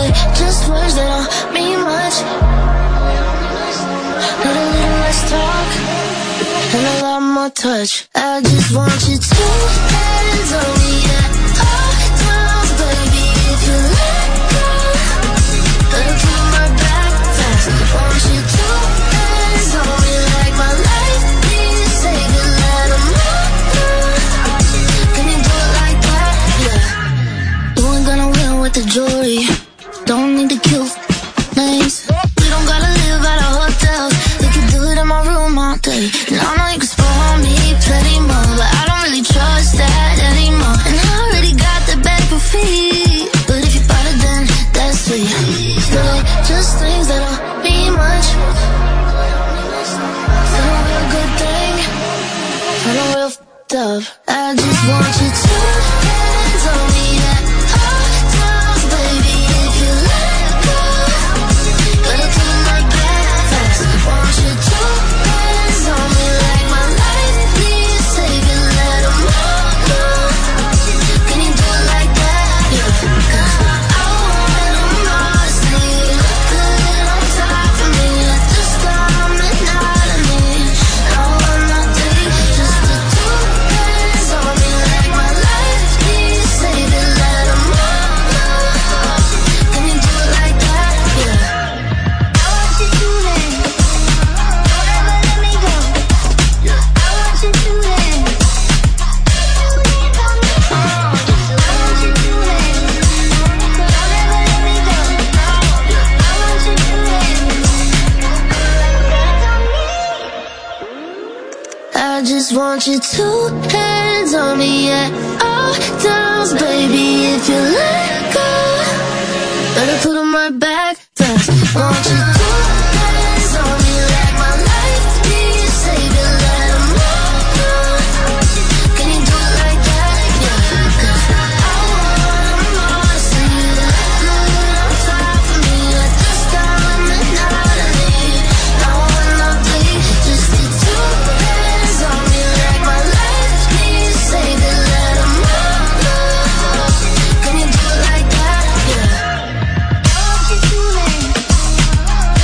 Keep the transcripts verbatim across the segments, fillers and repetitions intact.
say just words that don't mean much. Need a little less talk and a lot more touch. I just want you to hands on me at all times, baby. If you let go, better keep my back fast. Want you to hands on me like my life needs saving. Let 'em all know. Can you do it like that? Yeah. You ain't gonna win with the jewelry. Don't need to kill names. We don't gotta live at a hotel. We can do it in my room all day. And I know you can spoil me plenty more, but I don't really trust that anymore. And I already got the bag for free, but if you bought it then that's sweet. Say just things that don't mean much. For a real good thing, for a real f***ed up. I just want you to hands on me at all times, baby. If you let go, better keep my back fast. Want you to hands on me like my life needs saving. Let 'em all know. Can you do it like that? Yeah. 'Cause I want 'em all to see you look good on top of me. Let the storm and not of me. I want nothing, just the two hands on me like my life needs saving. Let 'em all know. Can you do it like that? Yeah. I want you to then, don't ever let me go. I want you to then, I want you to then, don't ever let me go. I want you to then. I just want you two hands on me at all times, baby. If you let go, better put 'em right back fast. Want you two hands on me like my life needs saving. Let 'em all know. Can you do it like that? Yeah. 'Cause I want 'em all to see you look good on top of me. Let the storm and not of me. I want nothing, just the two hands on me like my life needs saving. Let 'em all know. Can you do it like that? Yeah. I want you to then,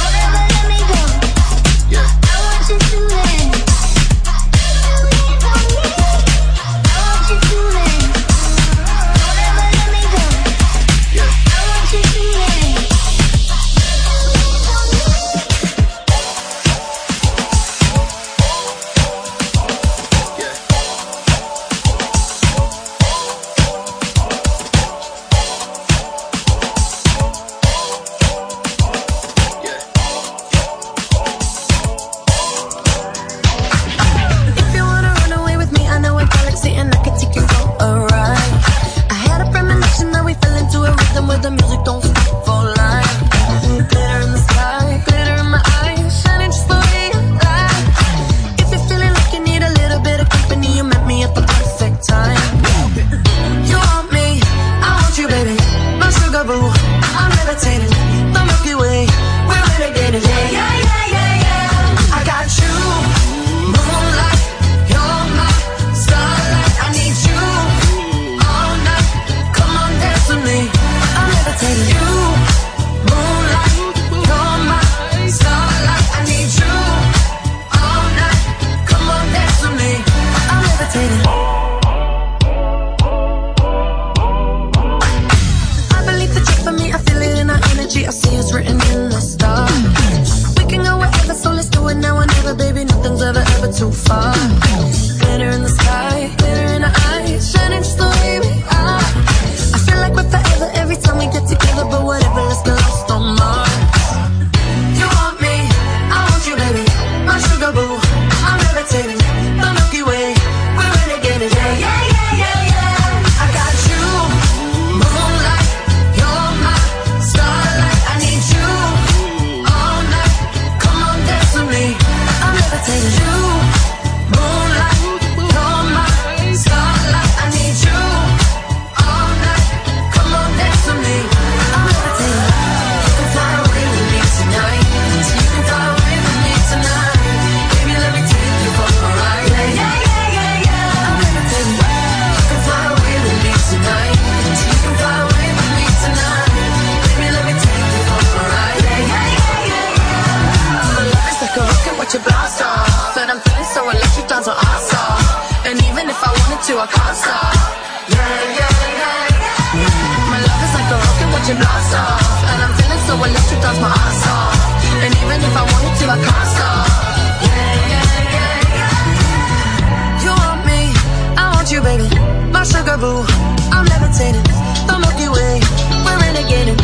to, I can't stop. Yeah, yeah, yeah, yeah. My love is like a rocket watching blast off, and I'm feeling so electric, that's my ass off. And even if I wanted to, I can't stop. Yeah, yeah, yeah, yeah. You want me, I want you, baby. My sugar boo, I'm levitating. The Milky Way, we're renegading.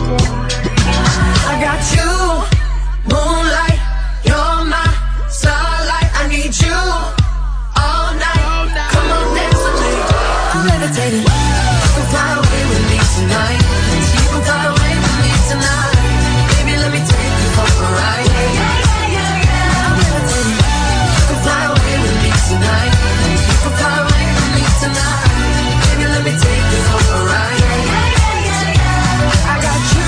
I got you, moonlight, you're my starlight. I need you all night. Come on, dance with me. I'm levitating. You can fly away with me tonight. You can fly away with me tonight. Baby, let me take you for a ride. Yeah, yeah, yeah, yeah. I'm levitating. You can fly away with me tonight. You can fly away with me tonight. Baby, let me take you for a ride. Yeah, yeah, yeah, yeah. I got you.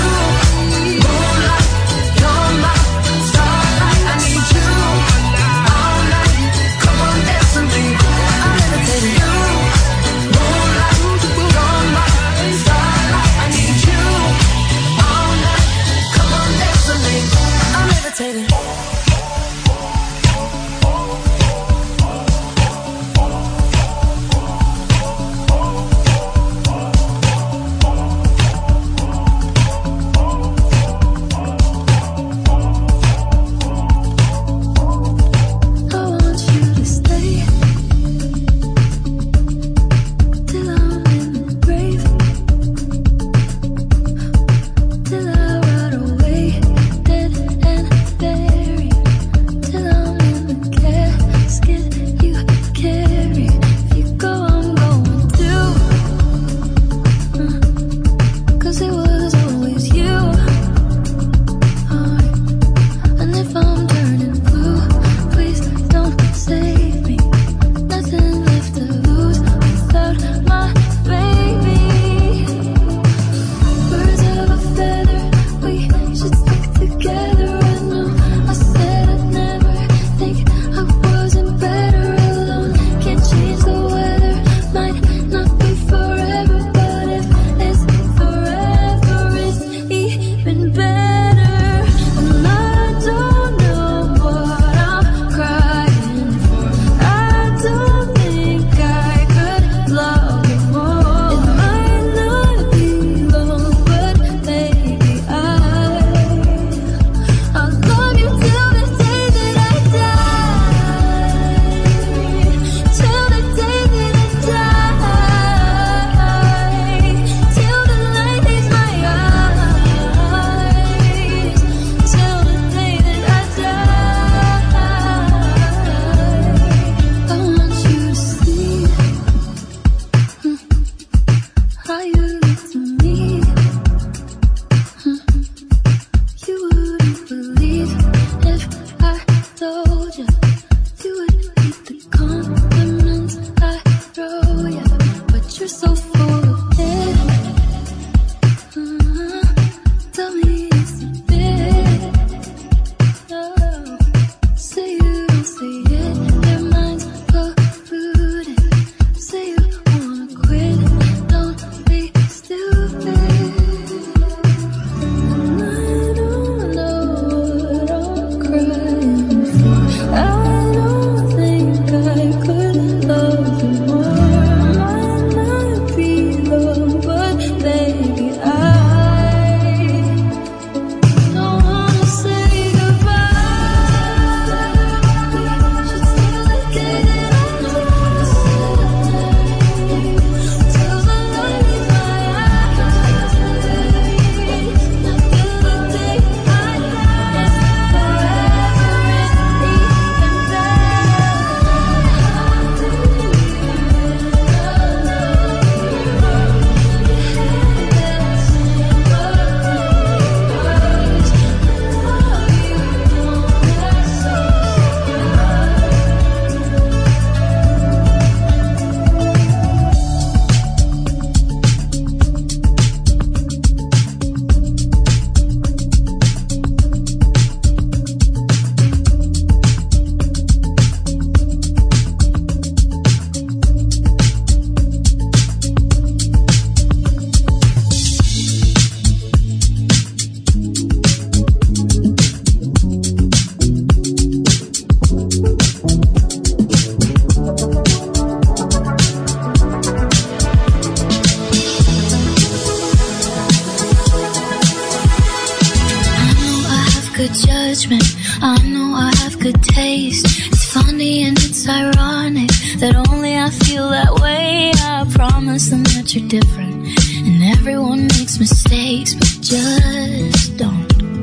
good judgment. I know I have good taste. It's funny and it's ironic that only I feel that way. I promise them that you're different, and everyone makes mistakes, but just don't.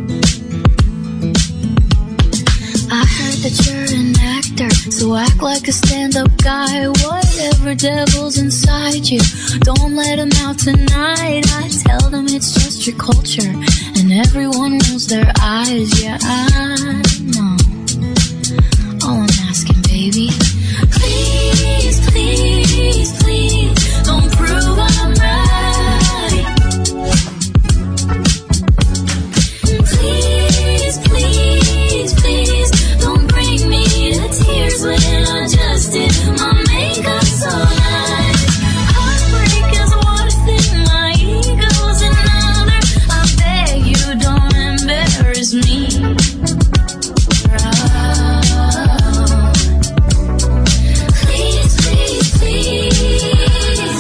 I heard that you're an actor, so act like a stand-up guy. Whatever devil's inside you, don't let him out tonight. I tell them it's just your culture, and everyone rolls their eyes. Yeah, I know. All I'm asking, baby, please, please, please, don't prove I'm right. Please, please, please, don't bring me to tears when I just did my makeup so nice. Heartbreak is one thing, my ego's another. I beg you, don't embarrass me. Please, please, please.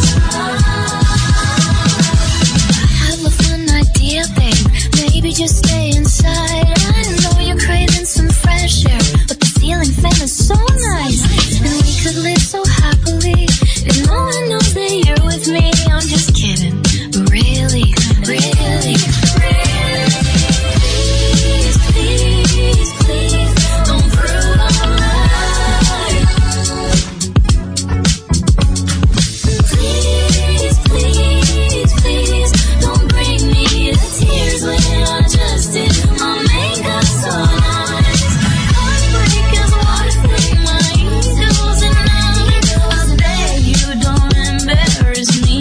I have a fun idea, babe. Maybe just stay inside. I know you're craving some fresh air, but the ceiling fan is so nice, and we could live so happily if no one knows that you're with me. I'm just kidding, but really, really, really, please, please, please, don't prove I'm right. Please, please, please, don't bring me to tears when I just did my makeup so nice. Heartbreak is one thing, my ego's another. I beg you, don't embarrass me.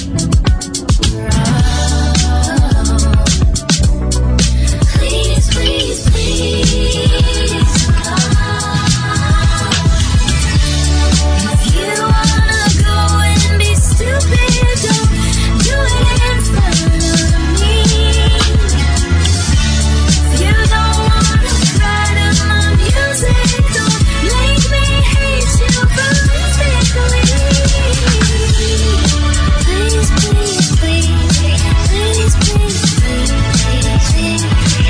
Please, please, please. If you wanna go and be stupid, don't do it in front of me. If you don't wanna cry to my music, don't make me hate you physically. Please, please, please, please, please, please, please,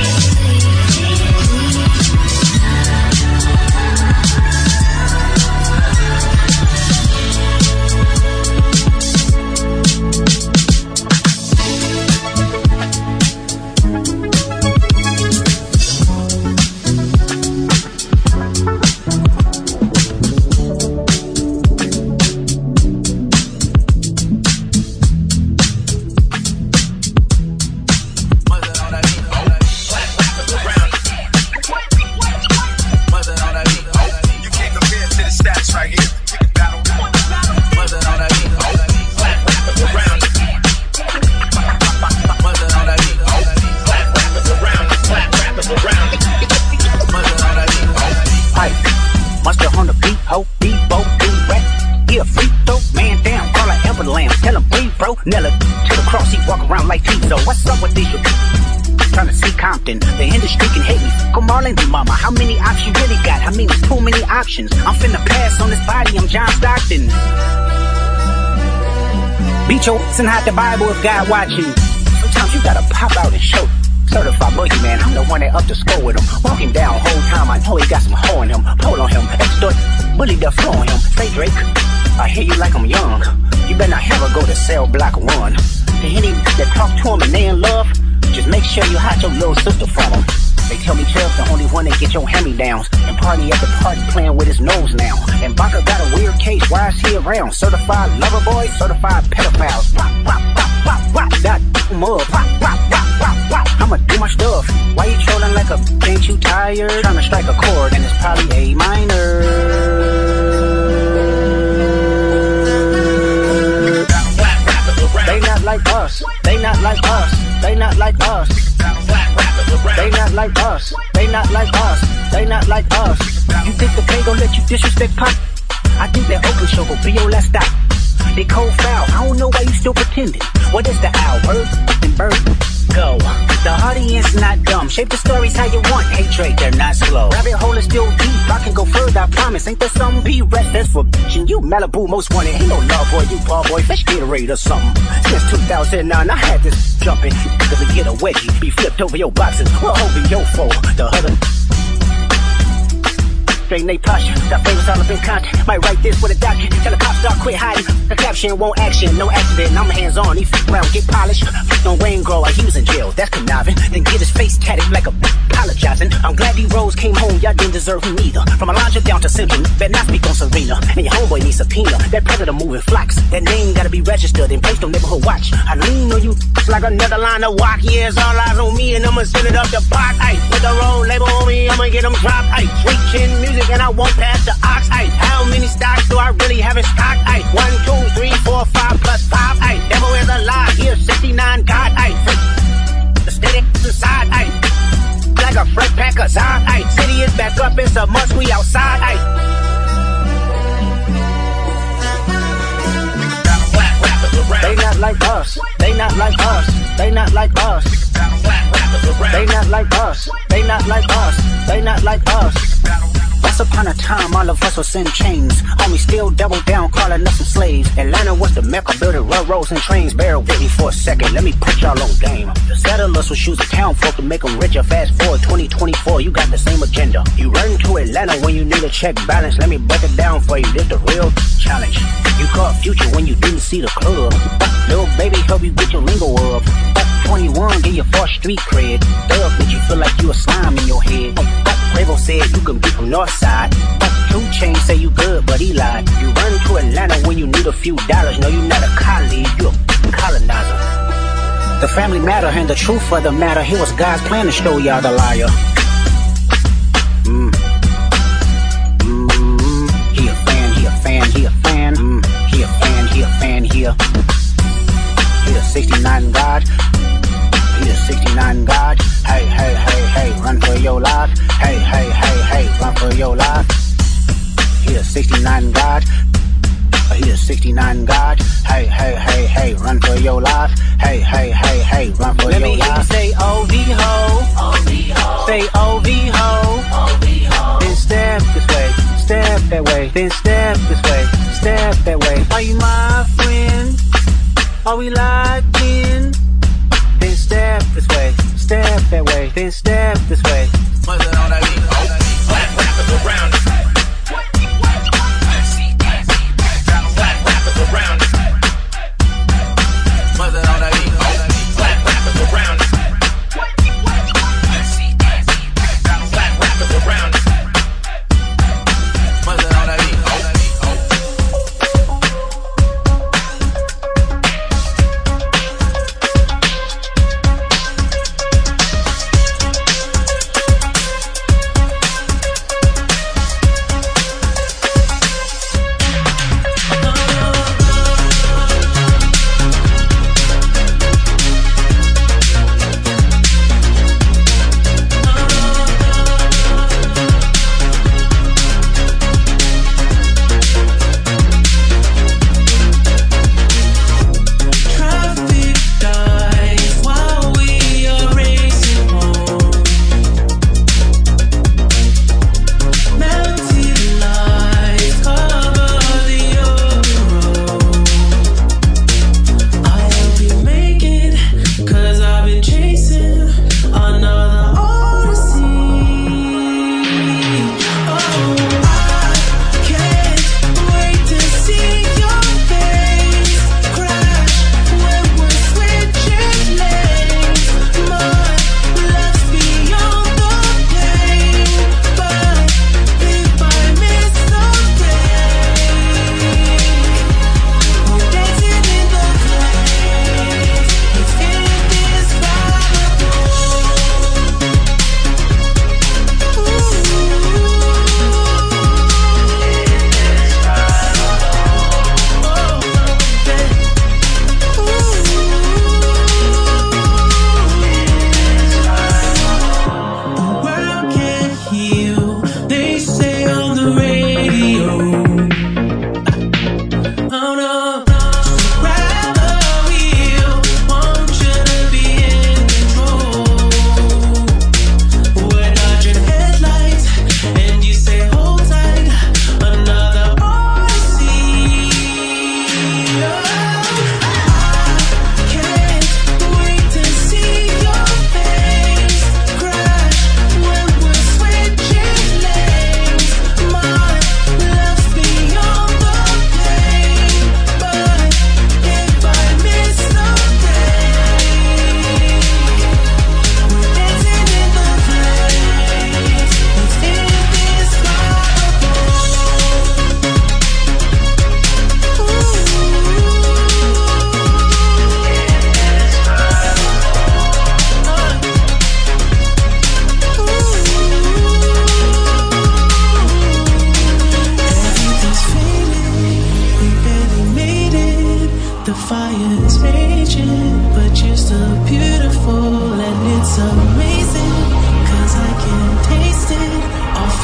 Monster on the beat, ho, Debo, D-Rap. Yeah, free throw, man down, call her Everland. Tell him free, bro. Nella to the cross, he walk around like Tizo. What's up with these? Trying to see Compton, the industry can hate me. Come on in, mama, how many options you really got? I mean, too many options. I'm finna pass on this body, I'm John Stockton. Beat your ass and hide the Bible if God watching. Sometimes you gotta pop out and show. Certified boogeyman, I'm the one that up the score with him. Walking down whole time, I know he got some hoe in him. Pull on him, extort, bully the flow on him. Say Drake, I hear you like I'm young. You better not ever go to cell block one. To any that talk to him and they in love, just make sure you hide your little sister from him. They tell me Chubb's the only one that get your hand-me-downs. And party at the party playing with his nose now. And Baka got a weird case, why is he around? Certified lover boy, certified pedophiles. Pop, pop, pop, pop, pop, that mug. Pop, pop, pop, pop, pop. I'ma do my stuff. Why you trolling like a, ain't you tired? Trying to strike a chord and it's probably A minor. They not like us, they not like us, they not like us. They not like us, they not like us, they not like us. You think the pay gon' let you disrespect Pop? I think that Oakland show gon' be your last stop. They cold foul, I don't know why you still pretending. What is the owl? Bird and bird? Go. The audience not dumb. Shape the stories how you want. Hey Drake, they're not slow. Rabbit hole is still deep. I can go further, I promise. Ain't there some P-Rest that's for bitchin'? You Malibu most wanted. Ain't no love boy, you ball boy. Fresh Gatorade or something. Since two thousand nine, I had this jumping. Cause to get a wedgie, be flipped over your boxes. We're over your foe. The other straight Nate posture, got favors all up in contact. Might write this with a doctor. Tell the cops start quit hiding. The caption won't action, no accident. I'm hands on, he f around, get polished. On Wayne Grower, he was in jail, that's conniving. Then get his face tatted like a apologizing. I'm glad these Rose came home, y'all didn't deserve him neither. From Alondra down to Simpson, better not speak on Serena. And your homeboy needs subpoena. That predator moving flocks. That name gotta be registered and placed on neighborhood watch. I lean on you like another line of walk. Yeah, it's all eyes on me and I'ma send it up the box. Ayy, put the road label on me, I'ma get them dropped. Ayy, sweet chin music and I won't pass the ox. Ayy, how many stocks do I really have in stock? Ayy, one, two, three, four, five plus five. Ayy, devil is alive. Here, sixty-nine God. Ayy, the steady inside. Ayy, like a fresh pack of Zod. Ayy, city is back up. It's a must. We outside. Ayy. They not like us. They not like us. They not like us. They not like us. They not like us. They not like us. Once upon a time, all of us was in chains. Homie still double down, calling us some slaves. Atlanta was the mecca, building railroads and trains. Bear with me for a second, let me put y'all on game. The settlers would choose a town folk to make them richer. Fast forward twenty twenty-four, you got the same agenda. You run to Atlanta when you need a check balance. Let me break it down for you, this the real challenge. You caught Future when you didn't see the club. Little baby help you get your lingo up. twenty-one, get your first street cred. Thug make you feel like you a slime in your head. Quavo said you can be from Northside. two Chainz say you good, but he lied. You run to Atlanta when you need a few dollars. No, you not a colleague, you a colonizer. The family matter and the truth of the matter. Here was God's plan to show y'all the liar. Mm. Mm. He a fan, he a fan, he a fan. Mm. He a fan, he a fan, he a He a sixty-nine God. He a sixty-nine God. Hey, hey, hey, hey, run for your life. Hey, hey, hey, hey, run for your life. He a sixty-nine God. He a sixty-nine God. Hey, hey, hey, hey, run for your life. Hey, hey, hey, hey, run for Let your life. Let me hear you say O V ho. O V ho. Say O V ho. O V ho. Then step this way, step that way. Then step this way, step that way. Are you my friend? Are we locked in? Then step this way, step that way. Then step this way. What's it on that beat? Oh, black rappers around it. Black rappers around it. What's it on that beat? Oh, black rappers around it. Black rappers around it. What's it on that beat?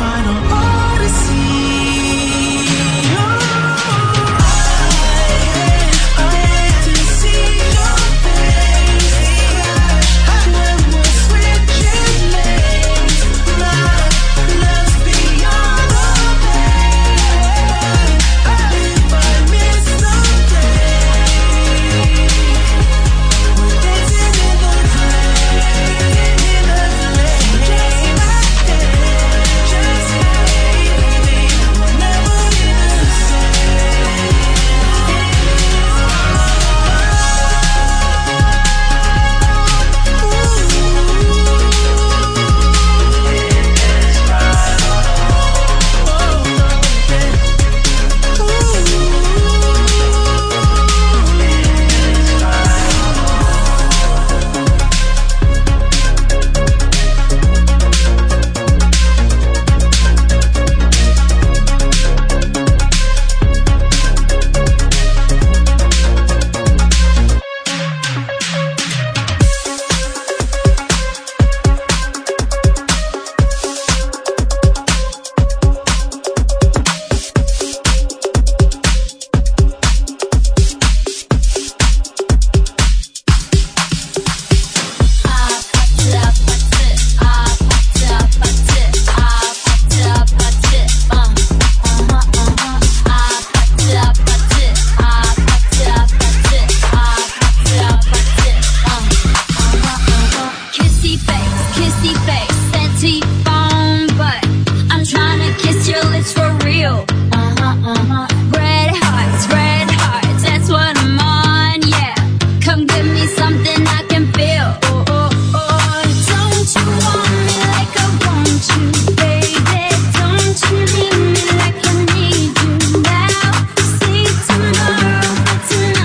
final odyssey.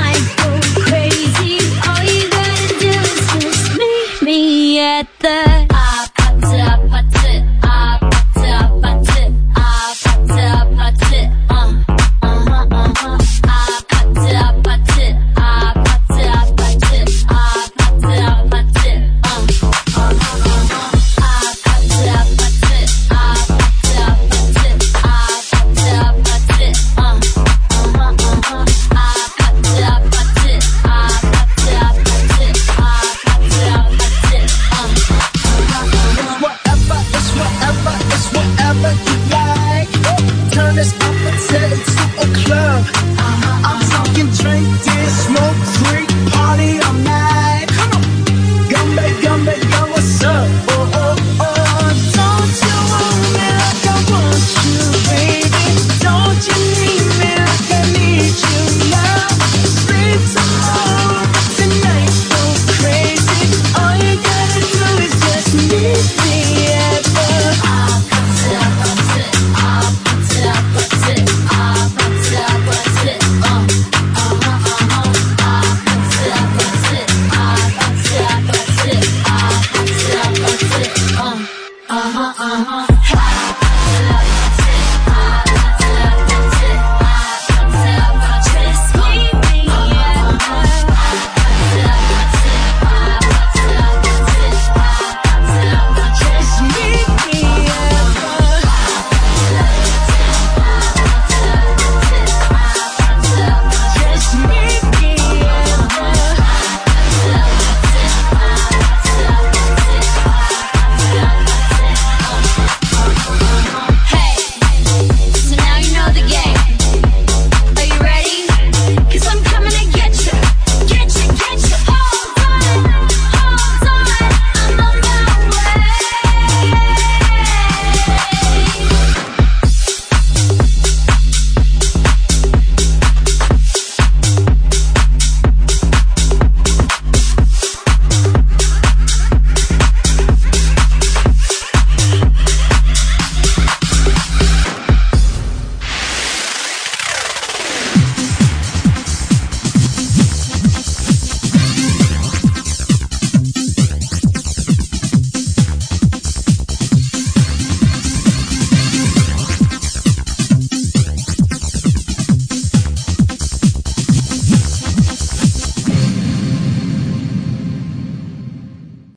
At the